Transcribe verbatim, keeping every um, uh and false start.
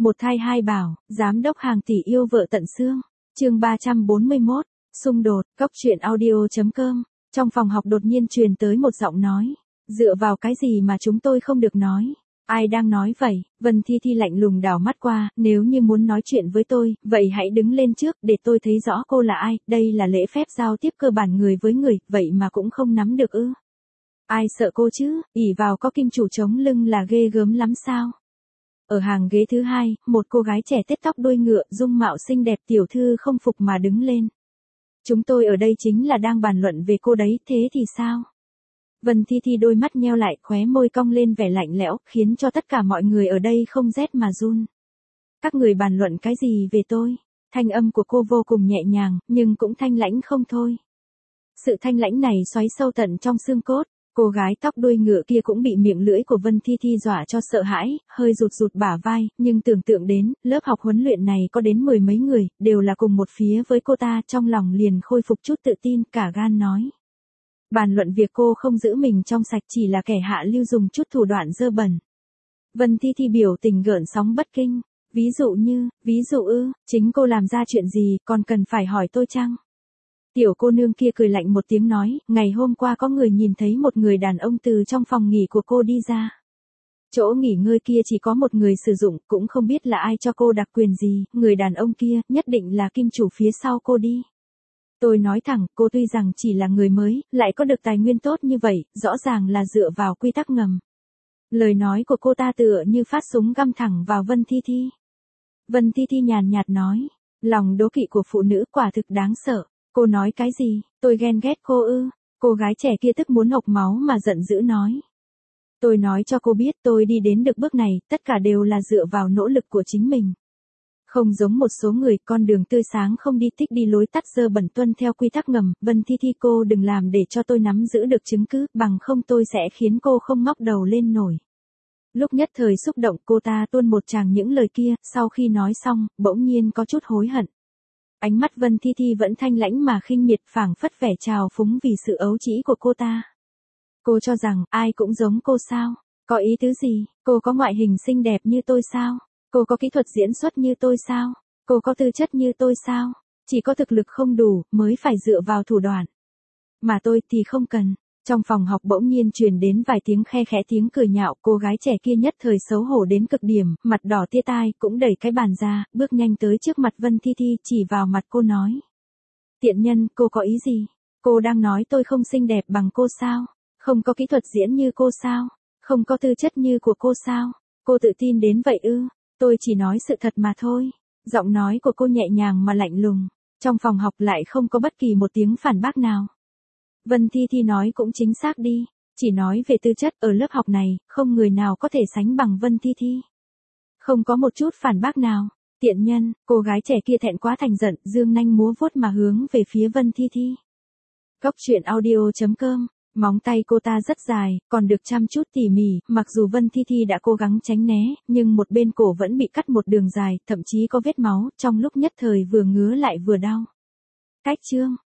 Một thai hai bảo, giám đốc hàng tỷ yêu vợ tận xương. Chương ba trăm bốn mươi mốt, xung đột, cốc truyện audio chấm com. Trong phòng học đột nhiên truyền tới một giọng nói, dựa vào cái gì mà chúng tôi không được nói? Ai đang nói vậy? Vân Thi Thi lạnh lùng đảo mắt qua, nếu như muốn nói chuyện với tôi, vậy hãy đứng lên trước để tôi thấy rõ cô là ai, đây là lễ phép giao tiếp cơ bản người với người, vậy mà cũng không nắm được ư? Ai sợ cô chứ, ỷ vào có kim chủ chống lưng là ghê gớm lắm sao? Ở hàng ghế thứ hai, một cô gái trẻ tết tóc đuôi ngựa, dung mạo xinh đẹp tiểu thư không phục mà đứng lên. Chúng tôi ở đây chính là đang bàn luận về cô đấy, thế thì sao? Vân Thi Thi đôi mắt nheo lại, khóe môi cong lên vẻ lạnh lẽo, khiến cho tất cả mọi người ở đây không rét mà run. Các người bàn luận cái gì về tôi? Thanh âm của cô vô cùng nhẹ nhàng, nhưng cũng thanh lãnh không thôi. Sự thanh lãnh này xoáy sâu tận trong xương cốt. Cô gái tóc đuôi ngựa kia cũng bị miệng lưỡi của Vân Thi Thi dọa cho sợ hãi, hơi rụt rụt bả vai, nhưng tưởng tượng đến, lớp học huấn luyện này có đến mười mấy người, đều là cùng một phía với cô ta, trong lòng liền khôi phục chút tự tin, cả gan nói. Bàn luận việc cô không giữ mình trong sạch, chỉ là kẻ hạ lưu dùng chút thủ đoạn dơ bẩn. Vân Thi Thi biểu tình gợn sóng bất kinh, ví dụ như, ví dụ ư, chính cô làm ra chuyện gì, còn cần phải hỏi tôi chăng? Tiểu cô nương kia cười lạnh một tiếng nói, ngày hôm qua có người nhìn thấy một người đàn ông từ trong phòng nghỉ của cô đi ra. Chỗ nghỉ ngơi kia chỉ có một người sử dụng, cũng không biết là ai cho cô đặc quyền gì, người đàn ông kia, nhất định là kim chủ phía sau cô đi. Tôi nói thẳng, cô tuy rằng chỉ là người mới, lại có được tài nguyên tốt như vậy, rõ ràng là dựa vào quy tắc ngầm. Lời nói của cô ta tựa như phát súng găm thẳng vào Vân Thi Thi. Vân Thi Thi nhàn nhạt nói, lòng đố kỵ của phụ nữ quả thực đáng sợ. Cô nói cái gì, tôi ghen ghét cô ư? Cô gái trẻ kia tức muốn hộc máu mà giận dữ nói. Tôi nói cho cô biết tôi đi đến được bước này, tất cả đều là dựa vào nỗ lực của chính mình. Không giống một số người, con đường tươi sáng không đi thích đi lối tắt dơ bẩn tuân theo quy tắc ngầm. Vân Thi Thi, cô đừng làm để cho tôi nắm giữ được chứng cứ, bằng không tôi sẽ khiến cô không ngóc đầu lên nổi. Lúc nhất thời xúc động, cô ta tuôn một tràng những lời kia, sau khi nói xong, bỗng nhiên có chút hối hận. Ánh mắt Vân Thi Thi vẫn thanh lãnh mà khinh miệt, phảng phất vẻ trào phúng vì sự ấu trĩ của cô ta. Cô cho rằng, ai cũng giống cô sao? Có ý tứ gì? Cô có ngoại hình xinh đẹp như tôi sao? Cô có kỹ thuật diễn xuất như tôi sao? Cô có tư chất như tôi sao? Chỉ có thực lực không đủ, mới phải dựa vào thủ đoạn. Mà tôi thì không cần. Trong phòng học bỗng nhiên truyền đến vài tiếng khe khẽ tiếng cười nhạo, cô gái trẻ kia nhất thời xấu hổ đến cực điểm, mặt đỏ tia tai, cũng đẩy cái bàn ra, bước nhanh tới trước mặt Vân Thi Thi, chỉ vào mặt cô nói. Tiện nhân, cô có ý gì? Cô đang nói tôi không xinh đẹp bằng cô sao? Không có kỹ thuật diễn như cô sao? Không có tư chất như của cô sao? Cô tự tin đến vậy ư? Tôi chỉ nói sự thật mà thôi. Giọng nói của cô nhẹ nhàng mà lạnh lùng. Trong phòng học lại không có bất kỳ một tiếng phản bác nào. Vân Thi Thi nói cũng chính xác đi, chỉ nói về tư chất ở lớp học này, không người nào có thể sánh bằng Vân Thi Thi. Không có một chút phản bác nào, tiện nhân, cô gái trẻ kia thẹn quá thành giận, dương nanh múa vuốt mà hướng về phía Vân Thi Thi. Cốc truyện audio chấm com, móng tay cô ta rất dài, còn được chăm chút tỉ mỉ, mặc dù Vân Thi Thi đã cố gắng tránh né, nhưng một bên cổ vẫn bị cắt một đường dài, thậm chí có vết máu, trong lúc nhất thời vừa ngứa lại vừa đau. Cách chương